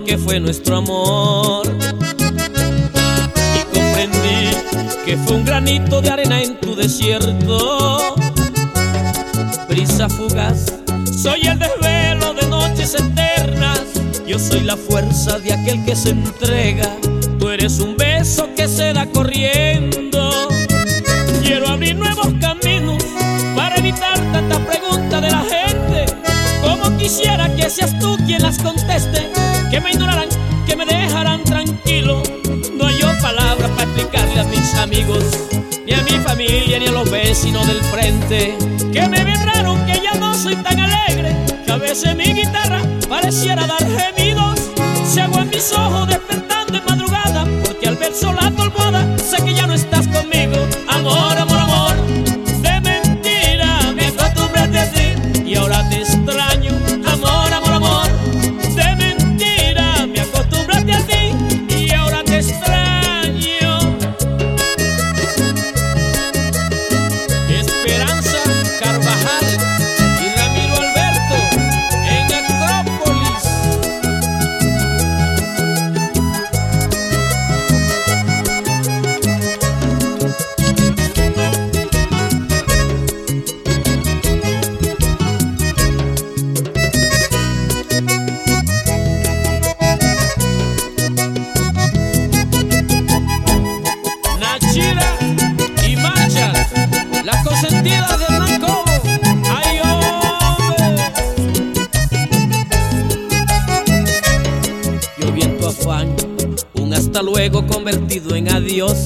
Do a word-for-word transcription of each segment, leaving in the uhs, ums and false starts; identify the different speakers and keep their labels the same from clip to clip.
Speaker 1: lo que fue nuestro amor. Y comprendí que fue un granito de arena en tu desierto. Brisa fugaz, soy el desvelo de noches eternas. Yo soy la fuerza de aquel que se entrega. Tú eres un beso que se da corriendo. Quiero abrir nuevos caminos para evitar tantas preguntas de la gente. Como quisiera que seas tú quien las conteste, que me ignorarán, que me dejarán tranquilo. No hay yo palabras para explicarle a mis amigos, ni a mi familia, ni a los vecinos del frente, que me ven raro, que ya no soy tan alegre, que a veces mi guitarra pareciera dar gemidos. Se agua en mis ojos despertando en madrugada, porque al ver sola tu almohada sé que ya no estás conmigo. Amor, amor, amor, de mentira me acostumbré a ti y ahora te extraño. Amor, amor, amor, de mentira me acostumbré a ti y ahora te extraño. Esperanza Carvajal y Ramiro Alberto en Acrópolis. Nachira y Manchas, las consentidas de Hernán Cobo. ¡Ay, hombre! Yo vi en tu afán un hasta luego convertido en adiós.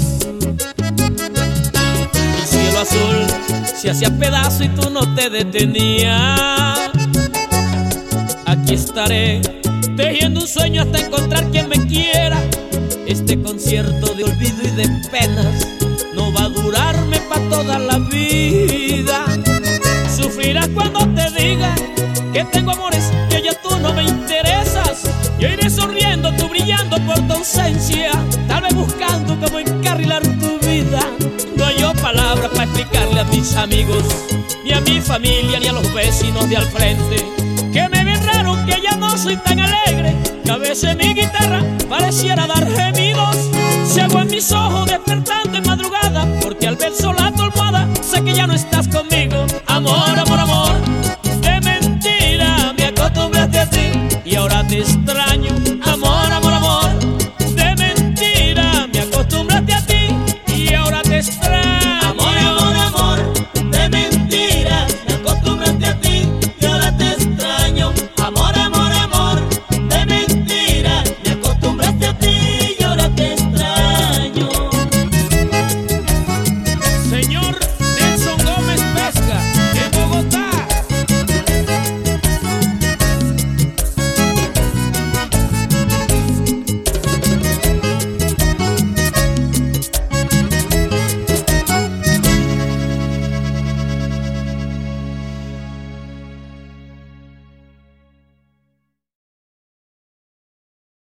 Speaker 1: El cielo azul se hacía pedazo y tú no te detenías. Aquí estaré tejiendo un sueño hasta encontrar quien me quiera. Este concierto de olvido y de penas no va a durarme pa' toda la vida. Sufrirás cuando te diga que tengo amores, que ya tú no me interesas. Yo iré sonriendo, tú brillando por tu ausencia, tal vez buscando cómo encarrilar tu vida. No hay yo palabras para explicarle a mis amigos, ni a mi familia, ni a los vecinos de al frente, que me ven raro, que ya no soy tan alegre, que a veces mi guitarra pareciera dar gemidos. Se agua en mis ojos despertando en madrugada, porque al ver sola tu almohada sé que ya no está